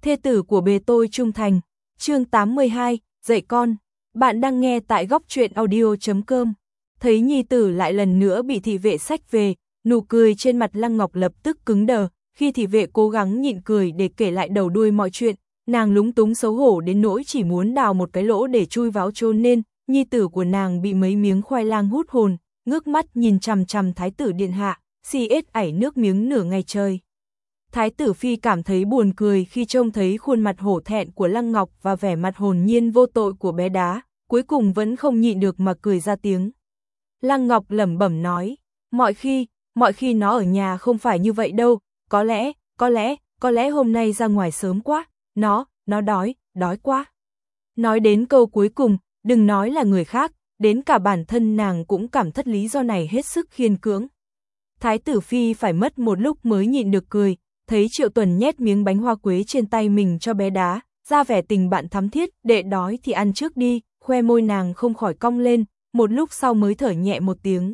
thê tử của bề tôi trung thành. Chương 82, dạy con. Bạn đang nghe tại góc truyện audio.com. Thấy nhi tử lại lần nữa bị thị vệ xách về, nụ cười trên mặt Lăng Ngọc lập tức cứng đờ, khi thị vệ cố gắng nhịn cười để kể lại đầu đuôi mọi chuyện, nàng lúng túng xấu hổ đến nỗi chỉ muốn đào một cái lỗ để chui vào chôn nên, nhi tử của nàng bị mấy miếng khoai lang hút hồn, ngước mắt nhìn chằm chằm thái tử điện hạ, si ết ảy nước miếng nửa ngày trời. Thái tử phi cảm thấy buồn cười khi trông thấy khuôn mặt hổ thẹn của Lăng Ngọc và vẻ mặt hồn nhiên vô tội của bé đá, cuối cùng vẫn không nhịn được mà cười ra tiếng. Lăng Ngọc lẩm bẩm nói, mọi khi nó ở nhà không phải như vậy đâu, có lẽ hôm nay ra ngoài sớm quá, nó đói quá. Nói đến câu cuối cùng, đừng nói là người khác, đến cả bản thân nàng cũng cảm thất lý do này hết sức khiên cưỡng. Thái tử phi phải mất một lúc mới nhịn được cười, thấy Triệu Tuần nhét miếng bánh hoa quế trên tay mình cho bé đá, ra vẻ tình bạn thắm thiết, đệ đói thì ăn trước đi, khoe môi nàng không khỏi cong lên, một lúc sau mới thở nhẹ một tiếng.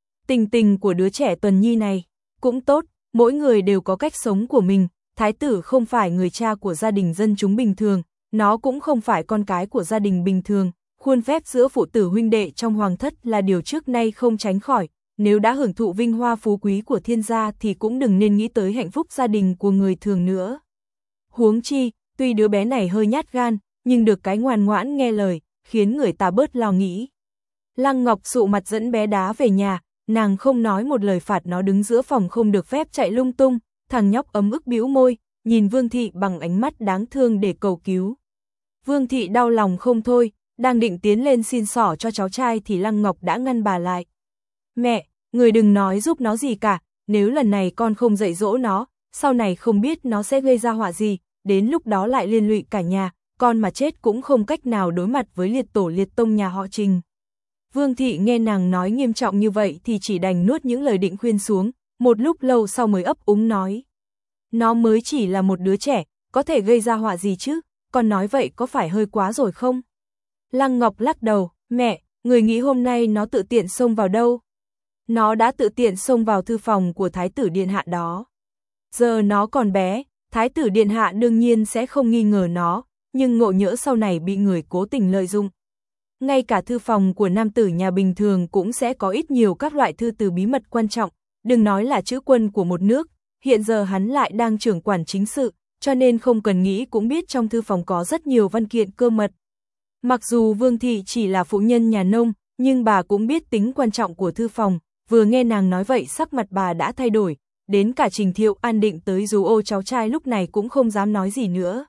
Tình của đứa trẻ Tuần Nhi này, cũng tốt, mỗi người đều có cách sống của mình, thái tử không phải người cha của gia đình dân chúng bình thường, nó cũng không phải con cái của gia đình bình thường, khuôn phép giữa phụ tử huynh đệ trong hoàng thất là điều trước nay không tránh khỏi, nếu đã hưởng thụ vinh hoa phú quý của thiên gia thì cũng đừng nên nghĩ tới hạnh phúc gia đình của người thường nữa. Huống chi, tuy đứa bé này hơi nhát gan, nhưng được cái ngoan ngoãn nghe lời, khiến người ta bớt lo nghĩ. Lăng Ngọc sụ mặt dẫn bé đá về nhà, nàng không nói một lời phạt nó đứng giữa phòng không được phép chạy lung tung, thằng nhóc ấm ức bĩu môi, nhìn Vương Thị bằng ánh mắt đáng thương để cầu cứu. Vương Thị đau lòng không thôi, đang định tiến lên xin xỏ cho cháu trai thì Lăng Ngọc đã ngăn bà lại. Mẹ, người đừng nói giúp nó gì cả, nếu lần này con không dạy dỗ nó, sau này không biết nó sẽ gây ra họa gì, đến lúc đó lại liên lụy cả nhà, con mà chết cũng không cách nào đối mặt với liệt tổ liệt tông nhà họ Trình. Vương Thị nghe nàng nói nghiêm trọng như vậy thì chỉ đành nuốt những lời định khuyên xuống, một lúc lâu sau mới ấp úng nói. Nó mới chỉ là một đứa trẻ, có thể gây ra họa gì chứ, con nói vậy có phải hơi quá rồi không? Lăng Ngọc lắc đầu, mẹ, người nghĩ hôm nay nó tự tiện xông vào đâu? Nó đã tự tiện xông vào thư phòng của Thái tử Điện Hạ đó. Giờ nó còn bé, Thái tử Điện Hạ đương nhiên sẽ không nghi ngờ nó, nhưng ngộ nhỡ sau này bị người cố tình lợi dụng. Ngay cả thư phòng của nam tử nhà bình thường cũng sẽ có ít nhiều các loại thư từ bí mật quan trọng, đừng nói là chữ quân của một nước, hiện giờ hắn lại đang trưởng quản chính sự, cho nên không cần nghĩ cũng biết trong thư phòng có rất nhiều văn kiện cơ mật. Mặc dù Vương Thị chỉ là phụ nhân nhà nông, nhưng bà cũng biết tính quan trọng của thư phòng, vừa nghe nàng nói vậy sắc mặt bà đã thay đổi, đến cả Trình Thiệu an định tới dù ô cháu trai lúc này cũng không dám nói gì nữa.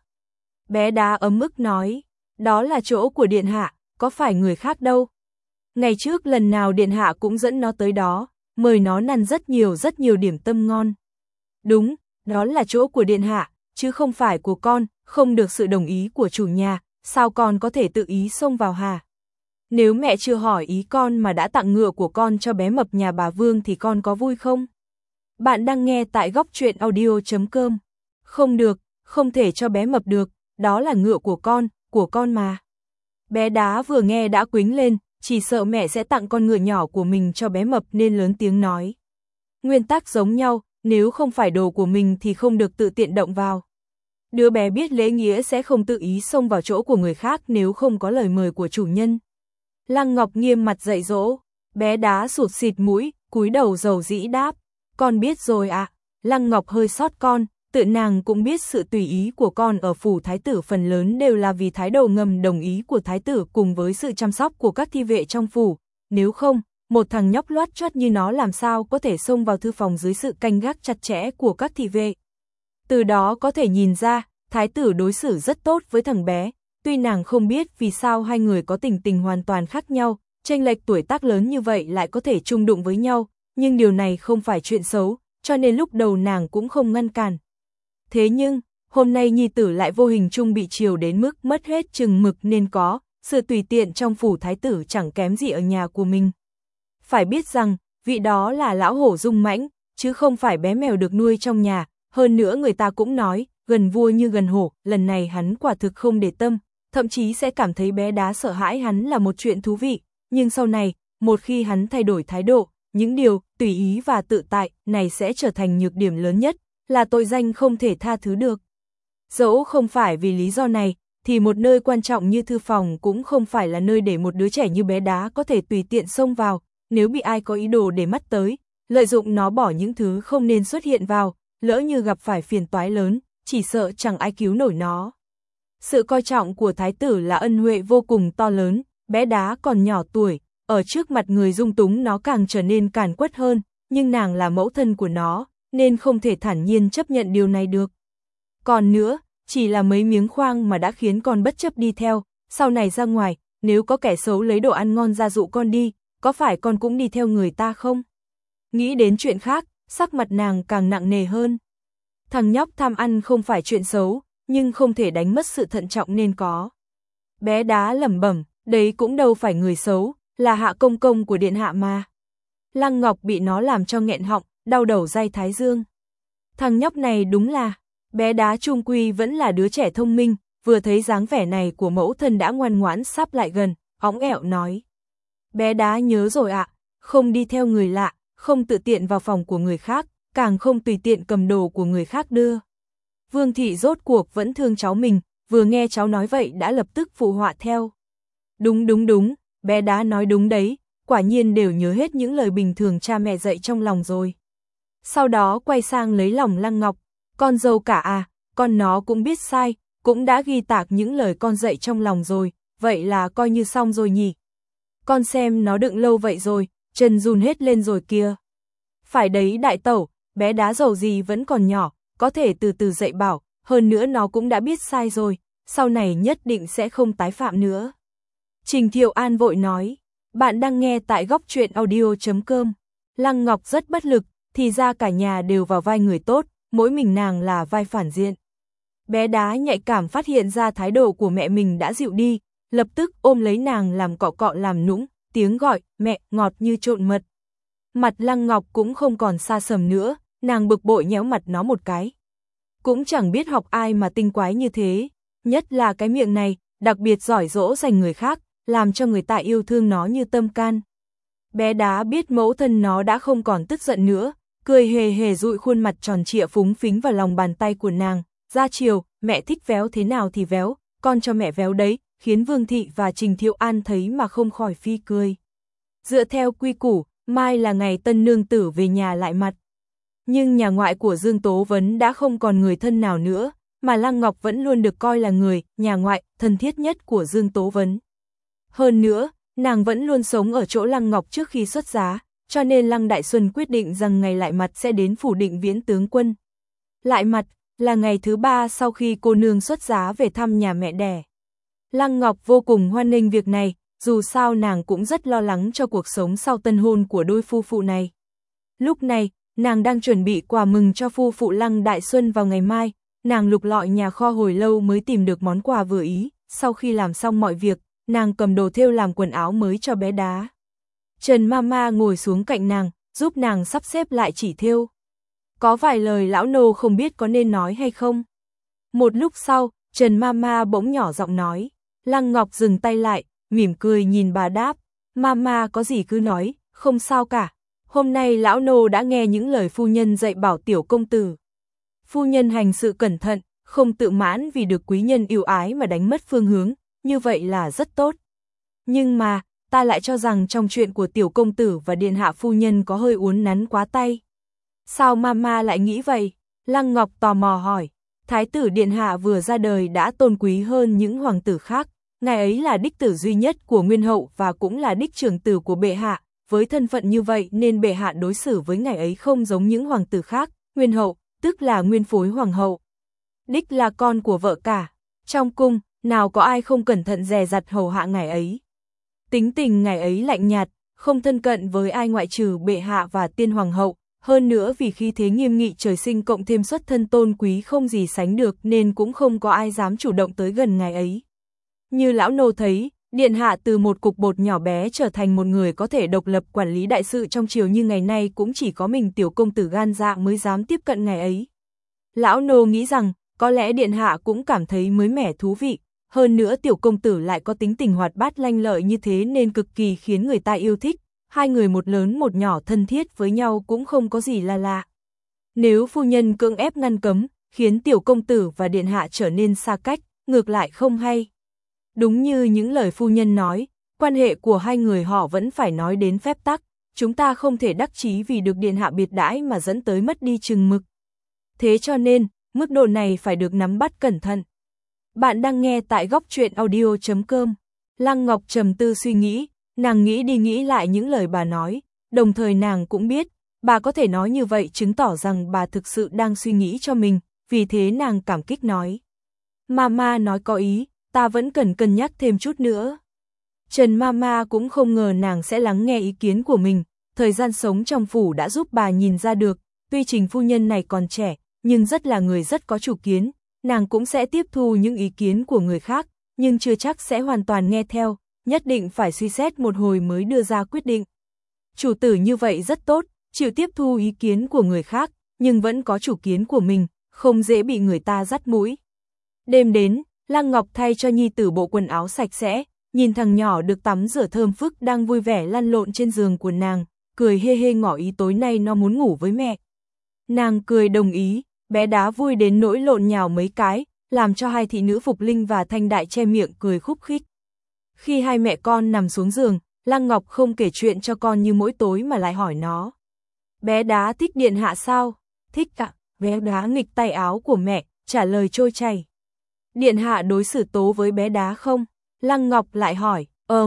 Bé đá ấm ức nói, đó là chỗ của Điện Hạ, có phải người khác đâu. Ngày trước lần nào Điện Hạ cũng dẫn nó tới đó, mời nó ăn rất nhiều điểm tâm ngon. Đúng, đó là chỗ của Điện Hạ, chứ không phải của con, không được sự đồng ý của chủ nhà, sao con có thể tự ý xông vào hả? Nếu mẹ chưa hỏi ý con mà đã tặng ngựa của con cho bé mập nhà bà Vương thì con có vui không? Bạn đang nghe tại góc truyện audio.com. Không được, không thể cho bé mập được, đó là ngựa của con mà. Bé đá vừa nghe đã quính lên, chỉ sợ mẹ sẽ tặng con ngựa nhỏ của mình cho bé mập nên lớn tiếng nói. Nguyên tắc giống nhau, nếu không phải đồ của mình thì không được tự tiện động vào. Đứa bé biết lễ nghĩa sẽ không tự ý xông vào chỗ của người khác nếu không có lời mời của chủ nhân. Lăng Ngọc nghiêm mặt dạy dỗ, bé đá sụt xịt mũi, cúi đầu dầu dĩ đáp, con biết rồi ạ. Lăng Ngọc hơi xót con, tự nàng cũng biết sự tùy ý của con ở phủ thái tử phần lớn đều là vì thái độ ngầm đồng ý của thái tử cùng với sự chăm sóc của các thi vệ trong phủ, nếu không, một thằng nhóc loát choát như nó làm sao có thể xông vào thư phòng dưới sự canh gác chặt chẽ của các thị vệ. Từ đó có thể nhìn ra, thái tử đối xử rất tốt với thằng bé, tuy nàng không biết vì sao hai người có tình hoàn toàn khác nhau, chênh lệch tuổi tác lớn như vậy lại có thể chung đụng với nhau, nhưng điều này không phải chuyện xấu, cho nên lúc đầu nàng cũng không ngăn cản. Thế nhưng, hôm nay nhi tử lại vô hình chung bị chiều đến mức mất hết chừng mực nên có, sự tùy tiện trong phủ thái tử chẳng kém gì ở nhà của mình. Phải biết rằng, vị đó là lão hổ dung mãnh, chứ không phải bé mèo được nuôi trong nhà, hơn nữa người ta cũng nói, gần vua như gần hổ, lần này hắn quả thực không để tâm, thậm chí sẽ cảm thấy bé đá sợ hãi hắn là một chuyện thú vị, nhưng sau này, một khi hắn thay đổi thái độ, những điều tùy ý và tự tại này sẽ trở thành nhược điểm lớn nhất, là tội danh không thể tha thứ được. Dẫu không phải vì lý do này, thì một nơi quan trọng như thư phòng cũng không phải là nơi để một đứa trẻ như bé đá có thể tùy tiện xông vào, nếu bị ai có ý đồ để mắt tới, lợi dụng nó bỏ những thứ không nên xuất hiện vào, lỡ như gặp phải phiền toái lớn, chỉ sợ chẳng ai cứu nổi nó. Sự coi trọng của thái tử là ân huệ vô cùng to lớn, bé đá còn nhỏ tuổi, ở trước mặt người dung túng nó càng trở nên càn quất hơn, nhưng nàng là mẫu thân của nó, nên không thể thản nhiên chấp nhận điều này được. Còn nữa, chỉ là mấy miếng khoang mà đã khiến con bất chấp đi theo, sau này ra ngoài, nếu có kẻ xấu lấy đồ ăn ngon ra dụ con đi, có phải con cũng đi theo người ta không? Nghĩ đến chuyện khác, sắc mặt nàng càng nặng nề hơn. Thằng nhóc tham ăn không phải chuyện xấu, nhưng không thể đánh mất sự thận trọng nên có. Bé đá lẩm bẩm, đấy cũng đâu phải người xấu, là Hạ công công của điện hạ mà. Lăng Ngọc bị nó làm cho nghẹn họng, đau đầu day thái dương. Thằng nhóc này đúng là, bé đá trung quy vẫn là đứa trẻ thông minh, vừa thấy dáng vẻ này của mẫu thân đã ngoan ngoãn sắp lại gần, óng ẹo nói. Bé đá nhớ rồi ạ, không đi theo người lạ, không tự tiện vào phòng của người khác, càng không tùy tiện cầm đồ của người khác đưa. Vương thị rốt cuộc vẫn thương cháu mình, vừa nghe cháu nói vậy đã lập tức phụ họa theo. Đúng, bé đá nói đúng đấy, quả nhiên đều nhớ hết những lời bình thường cha mẹ dạy trong lòng rồi. Sau đó quay sang lấy lòng Lăng Ngọc, con dâu cả à, con nó cũng biết sai, cũng đã ghi tạc những lời con dạy trong lòng rồi, vậy là coi như xong rồi nhỉ. Con xem nó đựng lâu vậy rồi, chân run hết lên rồi kìa. Phải đấy đại tẩu, bé đá dầu gì vẫn còn nhỏ, có thể từ từ dạy bảo, hơn nữa nó cũng đã biết sai rồi, sau này nhất định sẽ không tái phạm nữa. Trình Thiệu An vội nói, bạn đang nghe tại góc truyện audio.com. Lăng Ngọc rất bất lực, thì ra cả nhà đều vào vai người tốt, mỗi mình nàng là vai phản diện. Bé đá nhạy cảm phát hiện ra thái độ của mẹ mình đã dịu đi, lập tức ôm lấy nàng làm cọ cọ làm nũng, tiếng gọi, mẹ, ngọt như trộn mật. Mặt Lăng Ngọc cũng không còn xa sầm nữa, nàng bực bội nhéo mặt nó một cái. Cũng chẳng biết học ai mà tinh quái như thế, nhất là cái miệng này, đặc biệt giỏi dỗ dành người khác, làm cho người ta yêu thương nó như tâm can. Bé đá biết mẫu thân nó đã không còn tức giận nữa, cười hề hề dụi khuôn mặt tròn trịa phúng phính vào lòng bàn tay của nàng, ra chiều, mẹ thích véo thế nào thì véo, con cho mẹ véo đấy, khiến Vương Thị và Trình Thiệu An thấy mà không khỏi phi cười. Dựa theo quy củ, mai là ngày tân nương tử về nhà lại mặt. Nhưng nhà ngoại của Dương Tố Vấn đã không còn người thân nào nữa, mà Lăng Ngọc vẫn luôn được coi là người, nhà ngoại, thân thiết nhất của Dương Tố Vấn. Hơn nữa, nàng vẫn luôn sống ở chỗ Lăng Ngọc trước khi xuất giá, cho nên Lăng Đại Xuân quyết định rằng ngày lại mặt sẽ đến phủ Định Viễn tướng quân. Lại mặt là ngày thứ 3 sau khi cô nương xuất giá về thăm nhà mẹ đẻ. Lăng Ngọc vô cùng hoan nghênh việc này, dù sao nàng cũng rất lo lắng cho cuộc sống sau tân hôn của đôi phu phụ này. Lúc này, nàng đang chuẩn bị quà mừng cho phu phụ Lăng Đại Xuân vào ngày mai, nàng lục lọi nhà kho hồi lâu mới tìm được món quà vừa ý, sau khi làm xong mọi việc, nàng cầm đồ thêu làm quần áo mới cho bé đá. Trần Mama ngồi xuống cạnh nàng, giúp nàng sắp xếp lại chỉ thêu. Có vài lời lão nô không biết có nên nói hay không. Một lúc sau, Trần Mama bỗng nhỏ giọng nói, Lăng Ngọc dừng tay lại, mỉm cười nhìn bà đáp, Mama có gì cứ nói, không sao cả. Hôm nay lão nô đã nghe những lời phu nhân dạy bảo tiểu công tử. Phu nhân hành sự cẩn thận, không tự mãn vì được quý nhân yêu ái mà đánh mất phương hướng, như vậy là rất tốt. Nhưng mà, ta lại cho rằng trong chuyện của tiểu công tử và điện hạ phu nhân có hơi uốn nắn quá tay. Sao Mama lại nghĩ vậy? Lăng Ngọc tò mò hỏi. Thái tử điện hạ vừa ra đời đã tôn quý hơn những hoàng tử khác, ngài ấy là đích tử duy nhất của Nguyên hậu và cũng là đích trưởng tử của bệ hạ, với thân phận như vậy nên bệ hạ đối xử với ngài ấy không giống những hoàng tử khác, Nguyên hậu, tức là nguyên phối hoàng hậu. Đích là con của vợ cả, trong cung, nào có ai không cẩn thận dè dặt hầu hạ ngài ấy. Tính tình ngài ấy lạnh nhạt, không thân cận với ai ngoại trừ bệ hạ và tiên hoàng hậu, hơn nữa vì khí thế nghiêm nghị trời sinh cộng thêm xuất thân tôn quý không gì sánh được nên cũng không có ai dám chủ động tới gần ngài ấy. Như lão nô thấy, điện hạ từ một cục bột nhỏ bé trở thành một người có thể độc lập quản lý đại sự trong triều như ngày nay cũng chỉ có mình tiểu công tử gan dạ mới dám tiếp cận ngài ấy. Lão nô nghĩ rằng, có lẽ điện hạ cũng cảm thấy mới mẻ thú vị, hơn nữa tiểu công tử lại có tính tình hoạt bát lanh lợi như thế nên cực kỳ khiến người ta yêu thích, hai người một lớn một nhỏ thân thiết với nhau cũng không có gì là lạ. Nếu phu nhân cưỡng ép ngăn cấm, khiến tiểu công tử và điện hạ trở nên xa cách, ngược lại không hay. Đúng như những lời phu nhân nói, quan hệ của hai người họ vẫn phải nói đến phép tắc, chúng ta không thể đắc chí vì được điện hạ biệt đãi mà dẫn tới mất đi chừng mực. Thế cho nên, mức độ này phải được nắm bắt cẩn thận. Bạn đang nghe tại góc truyện audio.com. Lăng Ngọc trầm tư suy nghĩ, nàng nghĩ đi nghĩ lại những lời bà nói, đồng thời nàng cũng biết, bà có thể nói như vậy chứng tỏ rằng bà thực sự đang suy nghĩ cho mình, vì thế nàng cảm kích nói. Mama nói có ý, ta vẫn cần cân nhắc thêm chút nữa. Trần Mama cũng không ngờ nàng sẽ lắng nghe ý kiến của mình, thời gian sống trong phủ đã giúp bà nhìn ra được, tuy Trình phu nhân này còn trẻ, nhưng rất là người rất có chủ kiến, nàng cũng sẽ tiếp thu những ý kiến của người khác, nhưng chưa chắc sẽ hoàn toàn nghe theo, nhất định phải suy xét một hồi mới đưa ra quyết định. Chủ tử như vậy rất tốt, chịu tiếp thu ý kiến của người khác, nhưng vẫn có chủ kiến của mình, không dễ bị người ta dắt mũi. Đêm đến, Lăng Ngọc thay cho nhi tử bộ quần áo sạch sẽ, nhìn thằng nhỏ được tắm rửa thơm phức đang vui vẻ lăn lộn trên giường của nàng, cười hê hê ngỏ ý tối nay nó muốn ngủ với mẹ. Nàng cười đồng ý, bé đá vui đến nỗi lộn nhào mấy cái, làm cho hai thị nữ Phục Linh và Thanh Đại che miệng cười khúc khích. Khi hai mẹ con nằm xuống giường, Lăng Ngọc không kể chuyện cho con như mỗi tối mà lại hỏi nó. Bé đá thích điện hạ sao? Thích ạ, bé đá nghịch tay áo của mẹ, trả lời trôi chảy. Điện hạ đối xử tố với bé đá không? Lăng Ngọc lại hỏi,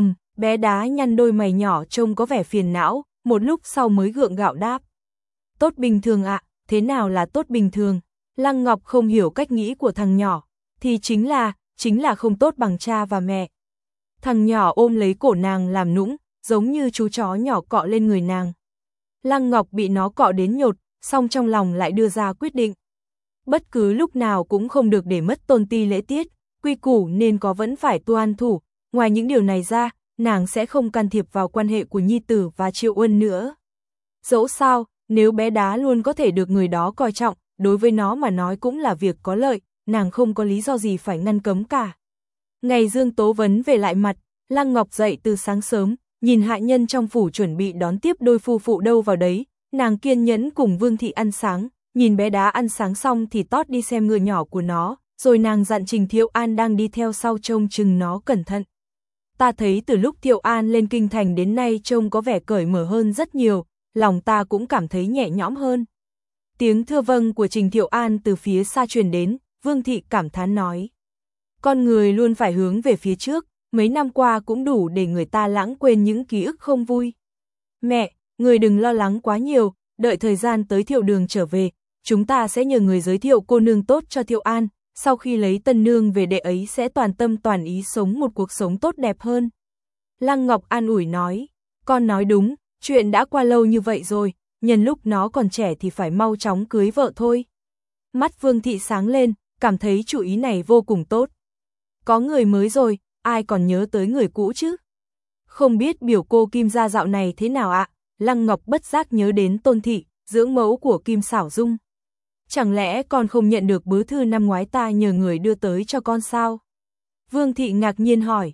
bé đá nhăn đôi mày nhỏ trông có vẻ phiền não, một lúc sau mới gượng gạo đáp. Tốt bình thường ạ, thế nào là tốt bình thường? Lăng Ngọc không hiểu cách nghĩ của thằng nhỏ, thì chính là không tốt bằng cha và mẹ. Thằng nhỏ ôm lấy cổ nàng làm nũng, giống như chú chó nhỏ cọ lên người nàng. Lăng Ngọc bị nó cọ đến nhột, song trong lòng lại đưa ra quyết định. Bất cứ lúc nào cũng không được để mất tôn ti lễ tiết, quy củ nên có vẫn phải tuân thủ, ngoài những điều này ra, nàng sẽ không can thiệp vào quan hệ của nhi tử và Triệu Uân nữa. Dẫu sao, nếu bé đá luôn có thể được người đó coi trọng, đối với nó mà nói cũng là việc có lợi, nàng không có lý do gì phải ngăn cấm cả. Ngày Dương Tố Vấn về lại mặt, Lăng Ngọc dậy từ sáng sớm, nhìn hạ nhân trong phủ chuẩn bị đón tiếp đôi phu phụ đâu vào đấy, nàng kiên nhẫn cùng Vương Thị ăn sáng, nhìn bé đá ăn sáng xong thì tót đi xem ngựa nhỏ của nó, rồi nàng dặn Trình Thiệu An đang đi theo sau trông chừng nó cẩn thận. Ta thấy từ lúc Thiệu An lên kinh thành đến nay trông có vẻ cởi mở hơn rất nhiều, lòng ta cũng cảm thấy nhẹ nhõm hơn. Tiếng thưa vâng của Trình Thiệu An từ phía xa truyền đến, Vương Thị cảm thán nói. Con người luôn phải hướng về phía trước, mấy năm qua cũng đủ để người ta lãng quên những ký ức không vui. Mẹ, người đừng lo lắng quá nhiều, đợi thời gian tới Thiệu Đường trở về, chúng ta sẽ nhờ người giới thiệu cô nương tốt cho Thiệu An, sau khi lấy tân nương về đệ ấy sẽ toàn tâm toàn ý sống một cuộc sống tốt đẹp hơn. Lăng Ngọc an ủi nói, con nói đúng, chuyện đã qua lâu như vậy rồi, nhân lúc nó còn trẻ thì phải mau chóng cưới vợ thôi. Mắt Vương Thị sáng lên, cảm thấy chủ ý này vô cùng tốt. Có người mới rồi, ai còn nhớ tới người cũ chứ? Không biết biểu cô Kim gia dạo này thế nào ạ? Lăng Ngọc bất giác nhớ đến Tôn Thị, dưỡng mẫu của Kim Xảo Dung. Chẳng lẽ con không nhận được bứ thư năm ngoái ta nhờ người đưa tới cho con sao? Vương Thị ngạc nhiên hỏi,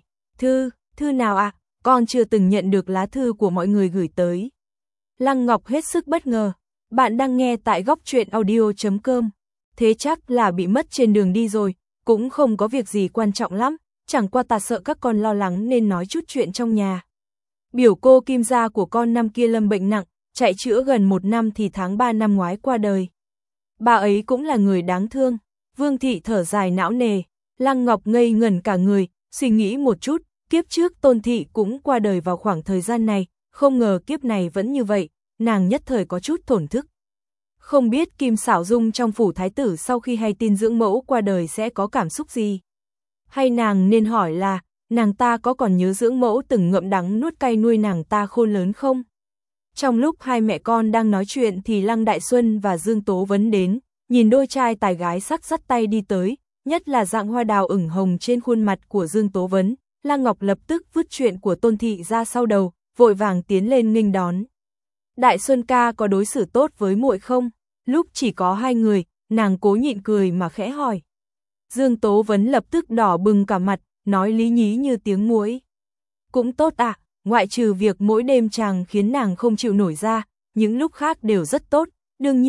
thư nào ạ? Con chưa từng nhận được lá thư của mọi người gửi tới. Lăng Ngọc hết sức bất ngờ, bạn đang nghe tại góc truyện audio.com. Thế chắc là bị mất trên đường đi rồi, cũng không có việc gì quan trọng lắm, chẳng qua ta sợ các con lo lắng nên nói chút chuyện trong nhà. Biểu cô Kim gia của con năm kia lâm bệnh nặng, chạy chữa gần 1 năm thì tháng 3 năm ngoái qua đời. Bà ấy cũng là người đáng thương. Vương Thị thở dài não nề, Lăng Ngọc ngây ngẩn cả người, suy nghĩ một chút, kiếp trước Tôn Thị cũng qua đời vào khoảng thời gian này, không ngờ kiếp này vẫn như vậy, nàng nhất thời có chút thổn thức. Không biết Kim Xảo Dung trong phủ thái tử sau khi hay tin dưỡng mẫu qua đời sẽ có cảm xúc gì? Hay nàng nên hỏi là, nàng ta có còn nhớ dưỡng mẫu từng ngậm đắng nuốt cay nuôi nàng ta khôn lớn không? Trong lúc hai mẹ con đang nói chuyện thì Lăng Đại Xuân và Dương Tố Vấn đến, nhìn đôi trai tài gái sắc dắt tay đi tới, nhất là dạng hoa đào ửng hồng trên khuôn mặt của Dương Tố Vấn, Lăng Ngọc lập tức vứt chuyện của Tôn Thị ra sau đầu, vội vàng tiến lên nghênh đón. Đại Xuân ca có đối xử tốt với muội không? Lúc chỉ có hai người, nàng cố nhịn cười mà khẽ hỏi. Dương Tố Vấn lập tức đỏ bừng cả mặt, nói lý nhí như tiếng muỗi. Cũng tốt ạ, ngoại trừ việc mỗi đêm chàng khiến nàng không chịu nổi ra, những lúc khác đều rất tốt, đương nhiên,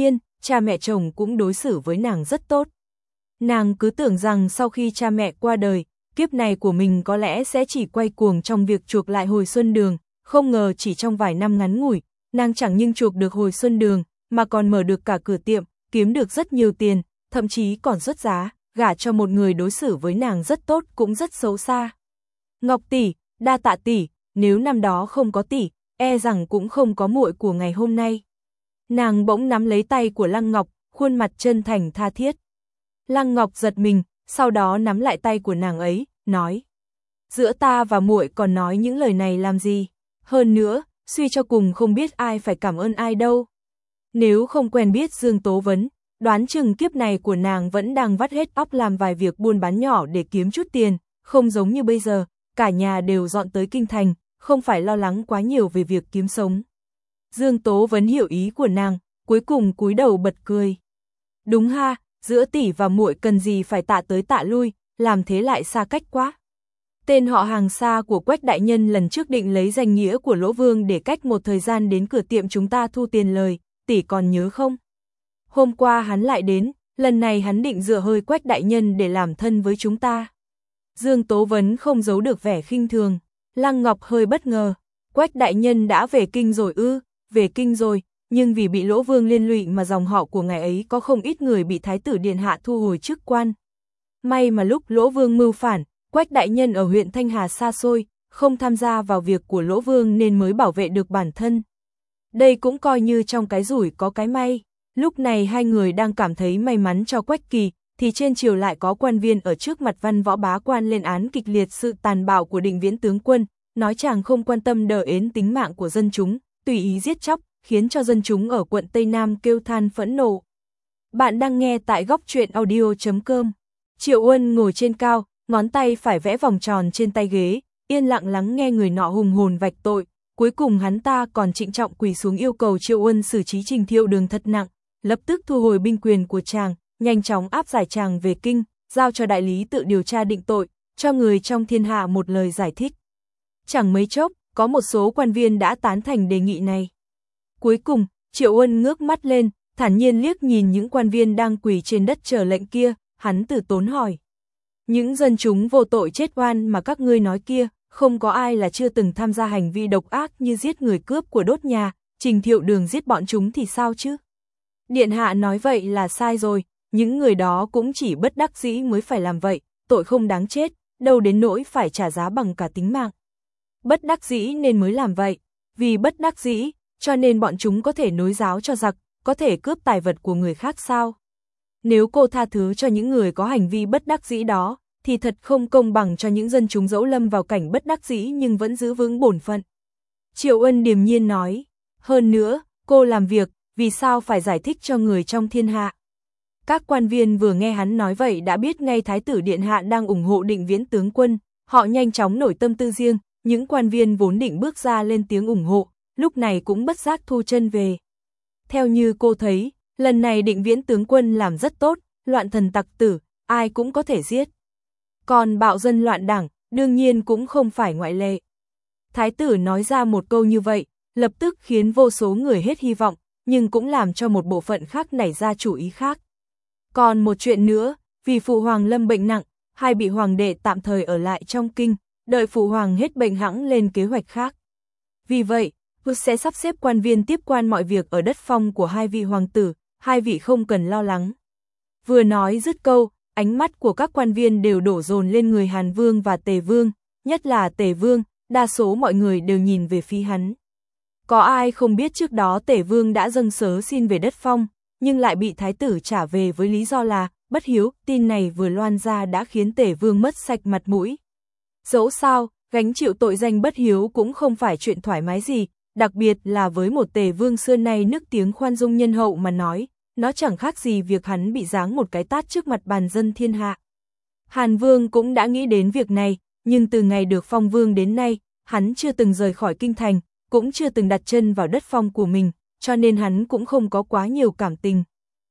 cha mẹ chồng cũng đối xử với nàng rất tốt. Nàng cứ tưởng rằng sau khi cha mẹ qua đời, kiếp này của mình có lẽ sẽ chỉ quay cuồng trong việc chuộc lại Hồi Xuân Đường, không ngờ chỉ trong vài năm ngắn ngủi, nàng chẳng những chuộc được Hồi Xuân Đường, mà còn mở được cả cửa tiệm, kiếm được rất nhiều tiền, thậm chí còn xuất giá, gả cho một người đối xử với nàng rất tốt cũng rất xấu xa. Ngọc tỷ, đa tạ tỷ, nếu năm đó không có tỷ, e rằng cũng không có muội của ngày hôm nay. Nàng bỗng nắm lấy tay của Lăng Ngọc, khuôn mặt chân thành tha thiết. Lăng Ngọc giật mình, sau đó nắm lại tay của nàng ấy, nói: giữa ta và muội còn nói những lời này làm gì? Hơn nữa, suy cho cùng không biết ai phải cảm ơn ai đâu. Nếu không quen biết Dương Tố Vấn, đoán chừng kiếp này của nàng vẫn đang vắt hết óc làm vài việc buôn bán nhỏ để kiếm chút tiền, không giống như bây giờ, cả nhà đều dọn tới kinh thành, không phải lo lắng quá nhiều về việc kiếm sống. Dương Tố Vấn hiểu ý của nàng, cuối cùng cúi đầu bật cười. Đúng ha, giữa tỷ và muội cần gì phải tạ tới tạ lui, làm thế lại xa cách quá. Tên họ hàng xa của Quách đại nhân lần trước định lấy danh nghĩa của Lỗ Vương để cách một thời gian đến cửa tiệm chúng ta thu tiền lời, tỷ còn nhớ không? Hôm qua hắn lại đến, lần này hắn định dựa hơi Quách đại nhân để làm thân với chúng ta. Dương Tố Vấn không giấu được vẻ khinh thường. Lăng Ngọc hơi bất ngờ. Quách đại nhân đã về kinh rồi ư? Về kinh rồi, nhưng vì bị Lỗ Vương liên lụy mà dòng họ của ngài ấy có không ít người bị Thái tử điện hạ thu hồi chức quan. May mà lúc Lỗ Vương mưu phản, Quách đại nhân ở huyện Thanh Hà xa xôi, không tham gia vào việc của Lỗ Vương nên mới bảo vệ được bản thân. Đây cũng coi như trong cái rủi có cái may. Lúc này hai người đang cảm thấy may mắn cho Quách Kỳ, thì trên triều lại có quan viên ở trước mặt Văn Võ bá quan lên án kịch liệt sự tàn bạo của Định Viễn tướng quân, nói chàng không quan tâm đờ ến tính mạng của dân chúng, tùy ý giết chóc, khiến cho dân chúng ở quận Tây Nam kêu than phẫn nộ. Bạn đang nghe tại góc truyện audio.com. Triệu Uân ngồi trên cao, ngón tay phải vẽ vòng tròn trên tay ghế, yên lặng lắng nghe người nọ hùng hồn vạch tội. Cuối cùng hắn ta còn trịnh trọng quỳ xuống yêu cầu Triệu Uân xử trí Trình Thiệu Đường thật nặng, lập tức thu hồi binh quyền của chàng, nhanh chóng áp giải chàng về kinh, giao cho đại lý tự điều tra định tội, cho người trong thiên hạ một lời giải thích. Chẳng mấy chốc, có một số quan viên đã tán thành đề nghị này. Cuối cùng, Triệu Uân ngước mắt lên, thản nhiên liếc nhìn những quan viên đang quỳ trên đất chờ lệnh kia, hắn từ tốn hỏi: những dân chúng vô tội chết oan mà các ngươi nói kia, không có ai là chưa từng tham gia hành vi độc ác như giết người cướp của đốt nhà, Trình Thiệu Đường giết bọn chúng thì sao chứ? Điện hạ nói vậy là sai rồi, những người đó cũng chỉ bất đắc dĩ mới phải làm vậy, tội không đáng chết, đâu đến nỗi phải trả giá bằng cả tính mạng. Bất đắc dĩ nên mới làm vậy, vì bất đắc dĩ, cho nên bọn chúng có thể nối giáo cho giặc, có thể cướp tài vật của người khác sao? Nếu cô tha thứ cho những người có hành vi bất đắc dĩ đó, thì thật không công bằng cho những dân chúng dẫu lâm vào cảnh bất đắc dĩ nhưng vẫn giữ vững bổn phận. Triệu Uân điềm nhiên nói, hơn nữa, cô làm việc, vì sao phải giải thích cho người trong thiên hạ? Các quan viên vừa nghe hắn nói vậy đã biết ngay Thái tử điện hạ đang ủng hộ Định Viễn tướng quân, họ nhanh chóng nổi tâm tư riêng, những quan viên vốn định bước ra lên tiếng ủng hộ, lúc này cũng bất giác thu chân về. Theo như cô thấy, lần này Định Viễn tướng quân làm rất tốt, loạn thần tặc tử, ai cũng có thể giết. Còn bạo dân loạn đảng, đương nhiên cũng không phải ngoại lệ. Thái tử nói ra một câu như vậy, lập tức khiến vô số người hết hy vọng, nhưng cũng làm cho một bộ phận khác nảy ra chủ ý khác. Còn một chuyện nữa, vì phụ hoàng lâm bệnh nặng, hai vị hoàng đệ tạm thời ở lại trong kinh, đợi phụ hoàng hết bệnh hẵng lên kế hoạch khác. Vì vậy, tôi sẽ sắp xếp quan viên tiếp quan mọi việc ở đất phong của hai vị hoàng tử, hai vị không cần lo lắng. Vừa nói dứt câu, ánh mắt của các quan viên đều đổ dồn lên người Hàn Vương và Tề Vương, nhất là Tề Vương, đa số mọi người đều nhìn về phía hắn. Có ai không biết trước đó Tề Vương đã dâng sớ xin về đất phong, nhưng lại bị thái tử trả về với lý do là bất hiếu, tin này vừa loan ra đã khiến Tề Vương mất sạch mặt mũi. Dẫu sao, gánh chịu tội danh bất hiếu cũng không phải chuyện thoải mái gì, đặc biệt là với một Tề Vương xưa nay nức tiếng khoan dung nhân hậu mà nói, nó chẳng khác gì việc hắn bị giáng một cái tát trước mặt bàn dân thiên hạ. Hàn Vương cũng đã nghĩ đến việc này, nhưng từ ngày được phong vương đến nay, hắn chưa từng rời khỏi kinh thành, cũng chưa từng đặt chân vào đất phong của mình, cho nên hắn cũng không có quá nhiều cảm tình.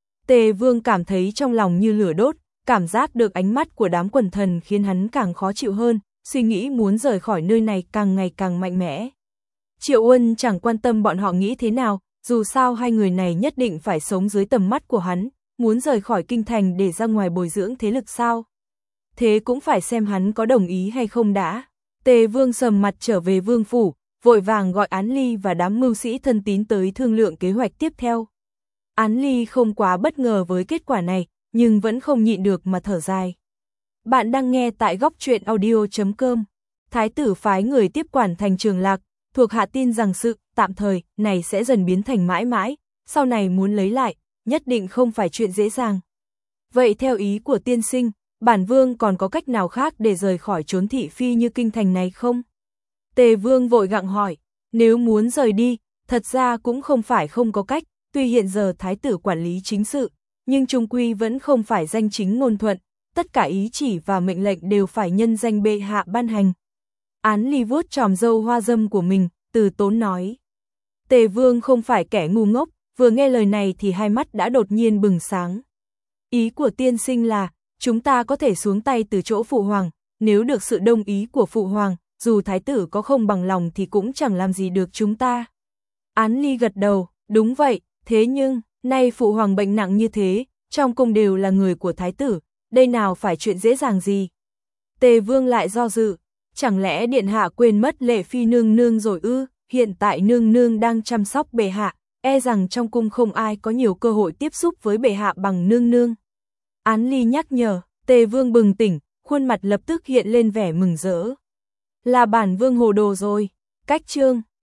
Tề Vương cảm thấy trong lòng như lửa đốt, cảm giác được ánh mắt của đám quần thần khiến hắn càng khó chịu hơn, suy nghĩ muốn rời khỏi nơi này càng ngày càng mạnh mẽ. Triệu Uân chẳng quan tâm bọn họ nghĩ thế nào, dù sao hai người này nhất định phải sống dưới tầm mắt của hắn, muốn rời khỏi kinh thành để ra ngoài bồi dưỡng thế lực sao. Thế cũng phải xem hắn có đồng ý hay không đã. Tề Vương sầm mặt trở về vương phủ, vội vàng gọi Án Ly và đám mưu sĩ thân tín tới thương lượng kế hoạch tiếp theo. Án Ly không quá bất ngờ với kết quả này, nhưng vẫn không nhịn được mà thở dài. Bạn đang nghe tại góc truyện audio.com. Thái tử phái người tiếp quản thành Trường Lạc, thuộc hạ tin rằng sự tạm thời này sẽ dần biến thành mãi mãi, sau này muốn lấy lại, nhất định không phải chuyện dễ dàng. Vậy theo ý của tiên sinh, bản vương còn có cách nào khác để rời khỏi chốn thị phi như kinh thành này không? Tề Vương vội gặng hỏi, nếu muốn rời đi, thật ra cũng không phải không có cách, tuy hiện giờ thái tử quản lý chính sự, nhưng chung quy vẫn không phải danh chính ngôn thuận, tất cả ý chỉ và mệnh lệnh đều phải nhân danh bệ hạ ban hành. Án Ly vuốt chòm râu hoa dâm của mình, từ tốn nói. Tề Vương không phải kẻ ngu ngốc, vừa nghe lời này thì hai mắt đã đột nhiên bừng sáng. Ý của tiên sinh là, chúng ta có thể xuống tay từ chỗ phụ hoàng, nếu được sự đồng ý của phụ hoàng, dù thái tử có không bằng lòng thì cũng chẳng làm gì được chúng ta. Án Ly gật đầu, đúng vậy, thế nhưng, nay phụ hoàng bệnh nặng như thế, trong cung đều là người của thái tử, đây nào phải chuyện dễ dàng gì. Tề Vương lại do dự, chẳng lẽ điện hạ quên mất Lệ Phi nương nương rồi ư, hiện tại nương nương đang chăm sóc bệ hạ, e rằng trong cung không ai có nhiều cơ hội tiếp xúc với bệ hạ bằng nương nương. Án Ly nhắc nhở, Tề Vương bừng tỉnh, khuôn mặt lập tức hiện lên vẻ mừng rỡ. Là bản vương hồ đồ rồi, cách chương.